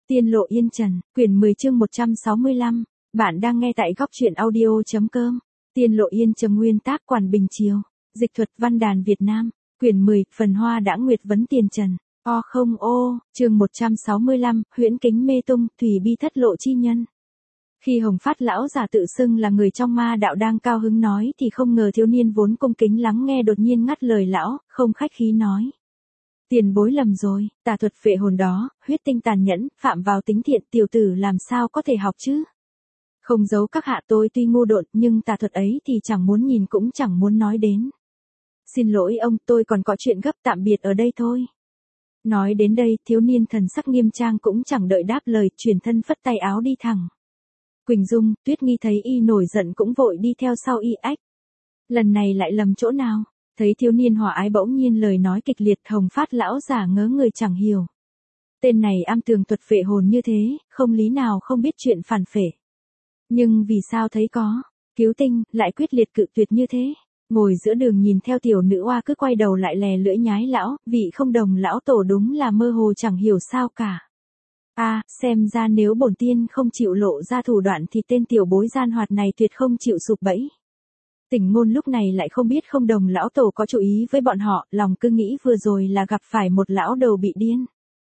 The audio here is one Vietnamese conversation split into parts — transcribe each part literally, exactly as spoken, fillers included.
Tiên lộ yên trần, quyển mười chương một trăm sáu mươi lăm, bạn đang nghe tại góc truyện audio.com. Tiên lộ yên trầm nguyên tác Quản Bình Triều, dịch thuật Văn đàn Việt Nam, quyển mười, phần hoa đã nguyệt vấn tiền trần. O không ô, chương một trăm sáu mươi lăm, huyễn kính mê tung, thủy bi thất lộ chi nhân. Khi Hồng Phát lão giả tự xưng là người trong ma đạo đang cao hứng nói thì không ngờ thiếu niên vốn cung kính lắng nghe đột nhiên ngắt lời lão, không khách khí nói. Tiền bối lầm rồi, tà thuật phệ hồn đó, huyết tinh tàn nhẫn, phạm vào tính thiện, tiểu tử làm sao có thể học chứ? Không giấu các hạ, tôi tuy ngu độn nhưng tà thuật ấy thì chẳng muốn nhìn cũng chẳng muốn nói đến. Xin lỗi ông, tôi còn có chuyện gấp, tạm biệt ở đây thôi. Nói đến đây, thiếu niên thần sắc nghiêm trang cũng chẳng đợi đáp lời, chuyển thân phất tay áo đi thẳng. Quỳnh Dung, Tuyết Nghi thấy y nổi giận cũng vội đi theo sau y. Ách. Lần này lại lầm chỗ nào? Thấy thiếu niên hòa ái bỗng nhiên lời nói kịch liệt, Hồng Phát lão giả ngớ người chẳng hiểu. Tên này am tường thuật phệ hồn như thế, không lý nào không biết chuyện phản phệ. Nhưng vì sao thấy có, cứu tinh, lại quyết liệt cự tuyệt như thế? Ngồi giữa đường nhìn theo tiểu nữ oa cứ quay đầu lại lè lưỡi nhái lão, vị không đồng lão tổ đúng là mơ hồ chẳng hiểu sao cả. A, à, xem ra nếu bổn tiên không chịu lộ ra thủ đoạn thì tên tiểu bối gian hoạt này tuyệt không chịu sụp bẫy. Tỉnh Ngôn lúc này lại không biết không đồng lão tổ có chú ý với bọn họ, lòng cứ nghĩ vừa rồi là gặp phải một lão đầu bị điên.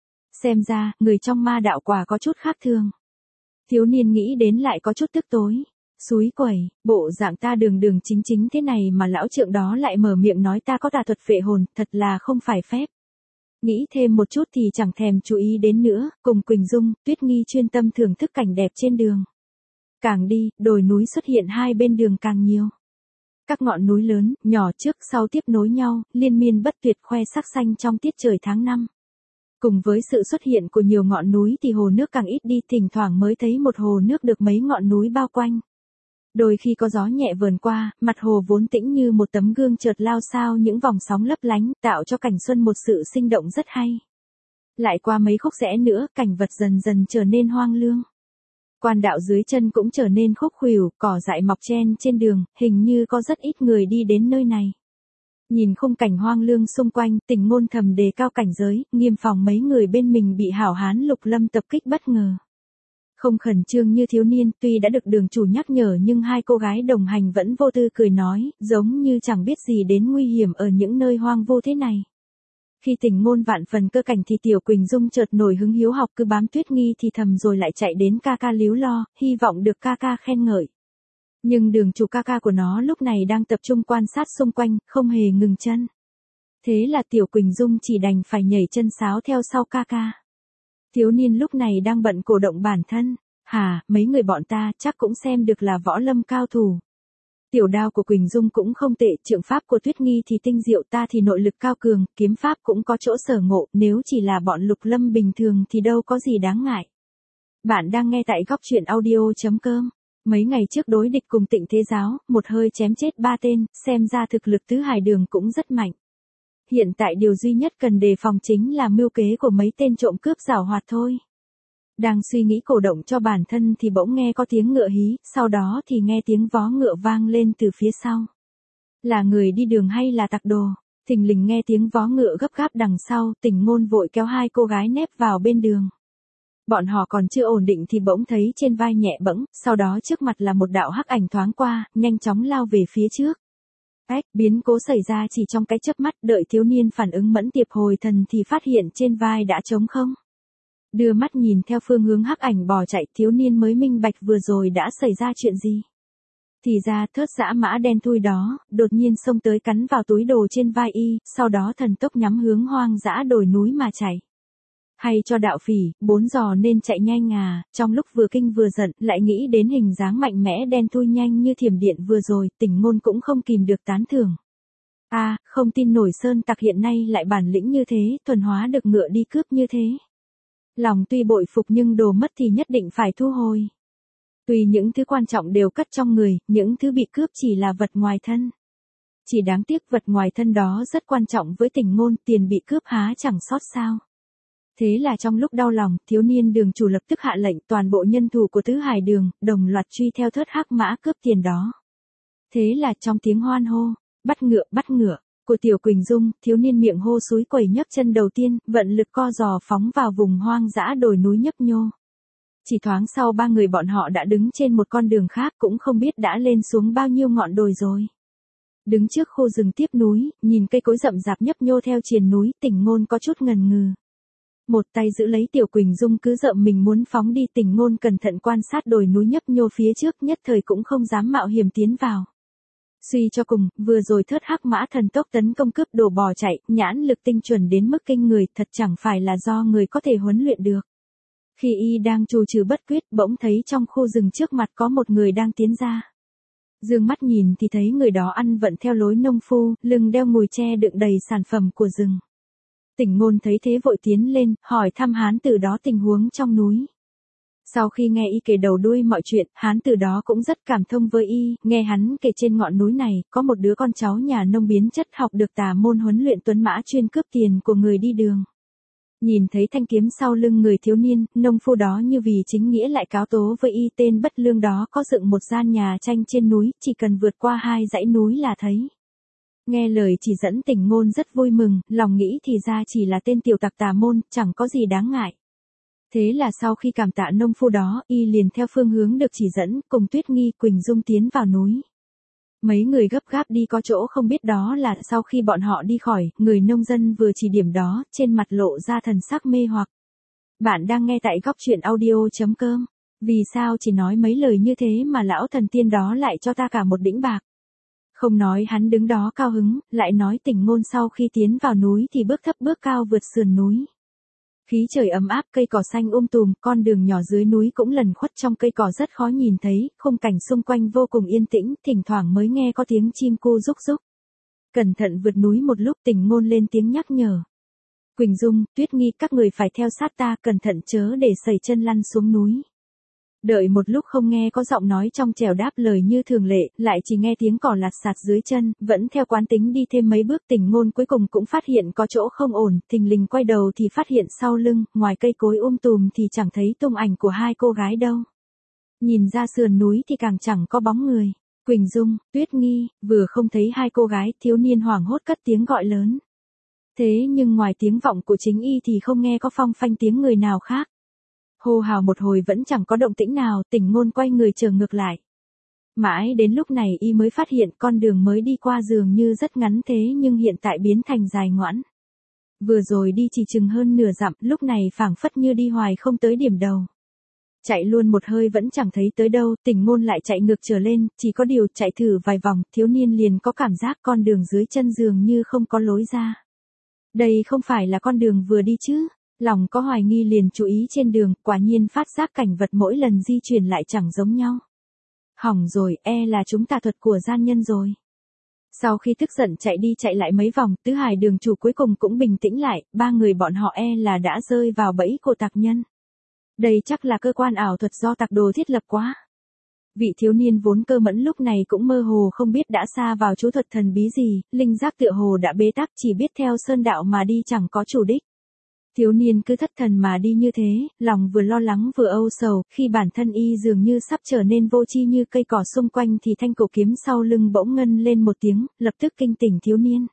Xem ra, người trong ma đạo quả có chút khác thường. Thiếu niên nghĩ đến lại có chút tức tối. Xúi quẩy, bộ dạng ta đường đường chính chính thế này mà lão trượng đó lại mở miệng nói ta có tà thuật phệ hồn, thật là không phải phép. Nghĩ thêm một chút thì chẳng thèm chú ý đến nữa, cùng Quỳnh Dung, Tuyết Nghi chuyên tâm thưởng thức cảnh đẹp trên đường. Càng đi, đồi núi xuất hiện hai bên đường càng nhiều. Các ngọn núi lớn, nhỏ trước sau tiếp nối nhau, liên miên bất tuyệt khoe sắc xanh trong tiết trời tháng năm. Cùng với sự xuất hiện của nhiều ngọn núi thì hồ nước càng ít đi, thỉnh thoảng mới thấy một hồ nước được mấy ngọn núi bao quanh. Đôi khi có gió nhẹ vờn qua, mặt hồ vốn tĩnh như một tấm gương chợt lao sao những vòng sóng lấp lánh, tạo cho cảnh xuân một sự sinh động rất hay. Lại qua mấy khúc rẽ nữa, cảnh vật dần dần trở nên hoang lương. Quan đạo dưới chân cũng trở nên khúc khuỷu, cỏ dại mọc chen trên đường, hình như có rất ít người đi đến nơi này. Nhìn khung cảnh hoang lương xung quanh, Tỉnh Ngôn thầm đề cao cảnh giới, nghiêm phòng mấy người bên mình bị hảo hán Lục Lâm tập kích bất ngờ. Không khẩn trương như thiếu niên, tuy đã được đường chủ nhắc nhở nhưng hai cô gái đồng hành vẫn vô tư cười nói, giống như chẳng biết gì đến nguy hiểm ở những nơi hoang vô thế này. Khi Tỉnh Ngôn vạn phần cơ cảnh thì tiểu Quỳnh Dung chợt nổi hứng hiếu học, cứ bám Tuyết Nghi thì thầm rồi lại chạy đến ca ca líu lo, hy vọng được ca ca khen ngợi. Nhưng đường chủ ca ca của nó lúc này đang tập trung quan sát xung quanh, không hề ngừng chân. Thế là tiểu Quỳnh Dung chỉ đành phải nhảy chân sáo theo sau ca ca. Thiếu niên lúc này đang bận cổ động bản thân. Hà, mấy người bọn ta chắc cũng xem được là võ lâm cao thủ. Tiểu đao của Quỳnh Dung cũng không tệ, trượng pháp của Tuyết Nghi thì tinh diệu, ta thì nội lực cao cường, kiếm pháp cũng có chỗ sở ngộ, nếu chỉ là bọn Lục Lâm bình thường thì đâu có gì đáng ngại. Bạn đang nghe tại góc truyện audio.com. Mấy ngày trước đối địch cùng Tịnh Thế Giáo, một hơi chém chết ba tên, xem ra thực lực Tứ Hải Đường cũng rất mạnh. Hiện tại điều duy nhất cần đề phòng chính là mưu kế của mấy tên trộm cướp giảo hoạt thôi. Đang suy nghĩ cổ động cho bản thân thì bỗng nghe có tiếng ngựa hí, sau đó thì nghe tiếng vó ngựa vang lên từ phía sau. Là người đi đường hay là tặc đồ? Thình lình nghe tiếng vó ngựa gấp gáp đằng sau, Tỉnh Ngôn vội kéo hai cô gái nép vào bên đường. Bọn họ còn chưa ổn định thì bỗng thấy trên vai nhẹ bẫng, sau đó trước mặt là một đạo hắc ảnh thoáng qua, nhanh chóng lao về phía trước. Ách, biến cố xảy ra chỉ trong cái chớp mắt, đợi thiếu niên phản ứng mẫn tiệp hồi thần thì phát hiện trên vai đã trống không. Đưa mắt nhìn theo phương hướng hắc ảnh bỏ chạy, thiếu niên mới minh bạch vừa rồi đã xảy ra chuyện gì. Thì ra thớt dã mã đen thui đó, đột nhiên xông tới cắn vào túi đồ trên vai y, sau đó thần tốc nhắm hướng hoang dã đồi núi mà chạy. Hay cho đạo phỉ, bốn giò nên chạy nhanh à, trong lúc vừa kinh vừa giận, lại nghĩ đến hình dáng mạnh mẽ đen thui nhanh như thiểm điện vừa rồi, Tỉnh Ngôn cũng không kìm được tán thưởng. A, à, không tin nổi sơn tặc hiện nay lại bản lĩnh như thế, thuần hóa được ngựa đi cướp như thế. Lòng tuy bội phục nhưng đồ mất thì nhất định phải thu hồi. Tuy những thứ quan trọng đều cất trong người, những thứ bị cướp chỉ là vật ngoài thân. Chỉ đáng tiếc vật ngoài thân đó rất quan trọng với Tỉnh Ngôn, tiền bị cướp há chẳng sót sao. Thế là trong lúc đau lòng, thiếu niên đường chủ lập tức hạ lệnh toàn bộ nhân thủ của Tứ Hải Đường, đồng loạt truy theo thớt hắc mã cướp tiền đó. Thế là trong tiếng hoan hô, bắt ngựa, bắt ngựa, của Tiểu Quỳnh Dung, thiếu niên miệng hô súi quẩy nhấc chân đầu tiên, vận lực co giò phóng vào vùng hoang dã đồi núi nhấp nhô. Chỉ thoáng sau ba người bọn họ đã đứng trên một con đường khác, cũng không biết đã lên xuống bao nhiêu ngọn đồi rồi. Đứng trước khu rừng tiếp núi, nhìn cây cối rậm rạp nhấp nhô theo triền núi, Tình Ngôn có chút ngần ngừ. Một tay giữ lấy Tiểu Quỳnh Dung cứ rợm mình muốn phóng đi, Tình Ngôn cẩn thận quan sát đồi núi nhấp nhô phía trước, nhất thời cũng không dám mạo hiểm tiến vào. Suy cho cùng, vừa rồi thớt hắc mã thần tốc tấn công cướp đồ bò chạy, nhãn lực tinh chuẩn đến mức kinh người, thật chẳng phải là do người có thể huấn luyện được. Khi y đang trù trừ bất quyết, bỗng thấy trong khu rừng trước mặt có một người đang tiến ra. Dương mắt nhìn thì thấy người đó ăn vận theo lối nông phu, lưng đeo ngùi tre đựng đầy sản phẩm của rừng. Tình Ngôn thấy thế vội tiến lên, hỏi thăm hán tử đó tình huống trong núi. Sau khi nghe y kể đầu đuôi mọi chuyện, hán tử đó cũng rất cảm thông với y, nghe hắn kể trên ngọn núi này, có một đứa con cháu nhà nông biến chất học được tà môn huấn luyện tuấn mã chuyên cướp tiền của người đi đường. Nhìn thấy thanh kiếm sau lưng người thiếu niên, nông phu đó như vì chính nghĩa lại cáo tố với y tên bất lương đó có dựng một gian nhà tranh trên núi, chỉ cần vượt qua hai dãy núi là thấy. Nghe lời chỉ dẫn Tình Ngôn rất vui mừng, lòng nghĩ thì ra chỉ là tên tiểu tặc tà môn, chẳng có gì đáng ngại. Thế là sau khi cảm tạ nông phu đó, y liền theo phương hướng được chỉ dẫn, cùng Tuyết Nghi, Quỳnh Dung tiến vào núi. Mấy người gấp gáp đi có chỗ không biết đó là sau khi bọn họ đi khỏi, người nông dân vừa chỉ điểm đó, trên mặt lộ ra thần sắc mê hoặc. Bạn đang nghe tại góc truyện audio chấm com. Vì sao chỉ nói mấy lời như thế mà lão thần tiên đó lại cho ta cả một đĩnh bạc? Không nói hắn đứng đó cao hứng, lại nói Tình Ngôn sau khi tiến vào núi thì bước thấp bước cao vượt sườn núi. Khí trời ấm áp, cây cỏ xanh um tùm, con đường nhỏ dưới núi cũng lẩn khuất trong cây cỏ rất khó nhìn thấy, khung cảnh xung quanh vô cùng yên tĩnh, thỉnh thoảng mới nghe có tiếng chim cu rúc rúc. Cẩn thận vượt núi một lúc, Tình Ngôn lên tiếng nhắc nhở. Quỳnh Dung, Tuyết Nghi, các người phải theo sát ta, cẩn thận chớ để sẩy chân lăn xuống núi. Đợi một lúc không nghe có giọng nói trong trẻo đáp lời như thường lệ, lại chỉ nghe tiếng cỏ lạt sạt dưới chân, vẫn theo quán tính đi thêm mấy bước. Tình Ngôn cuối cùng cũng phát hiện có chỗ không ổn, thình lình quay đầu thì phát hiện sau lưng, ngoài cây cối um tùm thì chẳng thấy tung ảnh của hai cô gái đâu. Nhìn ra sườn núi thì càng chẳng có bóng người. Quỳnh Dung, Tuyết Nghi, vừa không thấy hai cô gái, thiếu niên hoảng hốt cất tiếng gọi lớn. Thế nhưng ngoài tiếng vọng của chính y thì không nghe có phong phanh tiếng người nào khác. Hô hào một hồi vẫn chẳng có động tĩnh nào, Tình Ngôn quay người trở ngược lại. Mãi đến lúc này y mới phát hiện con đường mới đi qua dường như rất ngắn thế nhưng hiện tại biến thành dài ngoãn. Vừa rồi đi chỉ chừng hơn nửa dặm, lúc này phảng phất như đi hoài không tới điểm đầu. Chạy luôn một hơi vẫn chẳng thấy tới đâu, Tình Ngôn lại chạy ngược trở lên, chỉ có điều chạy thử vài vòng, thiếu niên liền có cảm giác con đường dưới chân dường như không có lối ra. Đây không phải là con đường vừa đi chứ? Lòng có hoài nghi liền chú ý trên đường, quả nhiên phát giác cảnh vật mỗi lần di chuyển lại chẳng giống nhau. Hỏng rồi, e là chúng tà thuật của gian nhân rồi. Sau khi tức giận chạy đi chạy lại mấy vòng, Tứ Hải đường chủ cuối cùng cũng bình tĩnh lại, ba người bọn họ e là đã rơi vào bẫy của tặc nhân. Đây chắc là cơ quan ảo thuật do tặc đồ thiết lập quá. Vị thiếu niên vốn cơ mẫn lúc này cũng mơ hồ không biết đã sa vào chú thuật thần bí gì, linh giác tựa hồ đã bế tắc, chỉ biết theo sơn đạo mà đi chẳng có chủ đích. Thiếu niên cứ thất thần mà đi như thế, lòng vừa lo lắng vừa âu sầu, khi bản thân y dường như sắp trở nên vô tri như cây cỏ xung quanh thì thanh cổ kiếm sau lưng bỗng ngân lên một tiếng, lập tức kinh tỉnh thiếu niên.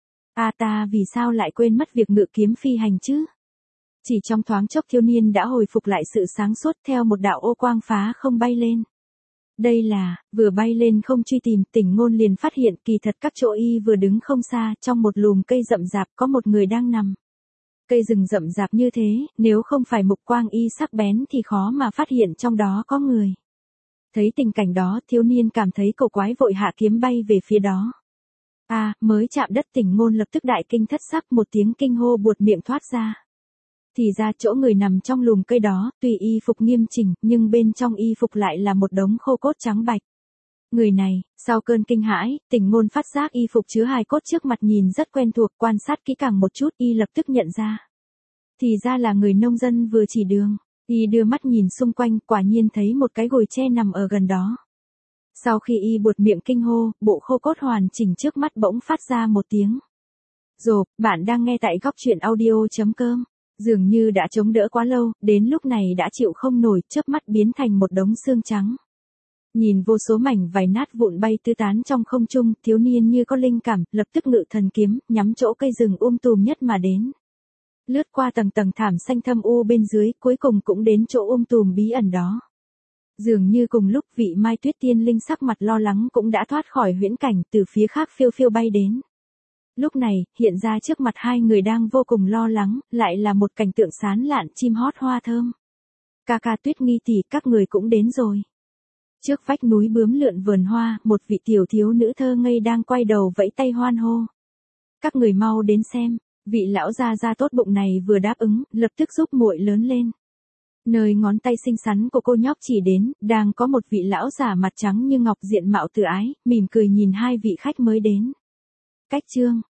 A ta vì sao lại quên mất việc ngự kiếm phi hành chứ? Chỉ trong thoáng chốc thiếu niên đã hồi phục lại sự sáng suốt, theo một đạo ô quang phá không bay lên. Đây là, vừa bay lên không truy tìm, Tình Ngôn liền phát hiện kỳ thật các chỗ y vừa đứng không xa, trong một lùm cây rậm rạp có một người đang nằm. Cây rừng rậm rạp như thế, nếu không phải mục quang y sắc bén thì khó mà phát hiện trong đó có người. Thấy tình cảnh đó, thiếu niên cảm thấy cổ quái vội hạ kiếm bay về phía đó. A, à, mới chạm đất Tình Ngôn lập tức đại kinh thất sắc, một tiếng kinh hô buột miệng thoát ra. Thì ra chỗ người nằm trong lùm cây đó, tuy y phục nghiêm chỉnh, nhưng bên trong y phục lại là một đống khô cốt trắng bạch. Người này, sau cơn kinh hãi, Tình Ngôn phát giác y phục chứa hài cốt trước mặt nhìn rất quen thuộc, quan sát kỹ càng một chút y lập tức nhận ra. Thì ra là người nông dân vừa chỉ đường, y đưa mắt nhìn xung quanh, quả nhiên thấy một cái gồi tre nằm ở gần đó. Sau khi y buột miệng kinh hô, bộ khô cốt hoàn chỉnh trước mắt bỗng phát ra một tiếng. Rộp, bạn đang nghe tại góc truyện audio chấm com. Dường như đã chống đỡ quá lâu, đến lúc này đã chịu không nổi, chớp mắt biến thành một đống xương trắng. Nhìn vô số mảnh vải nát vụn bay tứ tán trong không trung, thiếu niên như có linh cảm, lập tức ngự thần kiếm, nhắm chỗ cây rừng um tùm nhất mà đến. Lướt qua tầng tầng thảm xanh thâm u bên dưới, cuối cùng cũng đến chỗ um tùm bí ẩn đó. Dường như cùng lúc vị Mai Tuyết tiên linh sắc mặt lo lắng cũng đã thoát khỏi huyễn cảnh, từ phía khác phiêu phiêu bay đến. Lúc này, hiện ra trước mặt hai người đang vô cùng lo lắng, lại là một cảnh tượng sán lạn chim hót hoa thơm. Ca ca Tuyết Nghi tỷ, các người cũng đến rồi. Trước vách núi bướm lượn vườn hoa, một vị tiểu thiếu nữ thơ ngây đang quay đầu vẫy tay hoan hô. Các người mau đến xem, vị lão gia gia tốt bụng này vừa đáp ứng, lập tức giúp muội lớn lên. Nơi ngón tay xinh xắn của cô nhóc chỉ đến, đang có một vị lão già mặt trắng như ngọc diện mạo từ ái, mỉm cười nhìn hai vị khách mới đến. Cách chương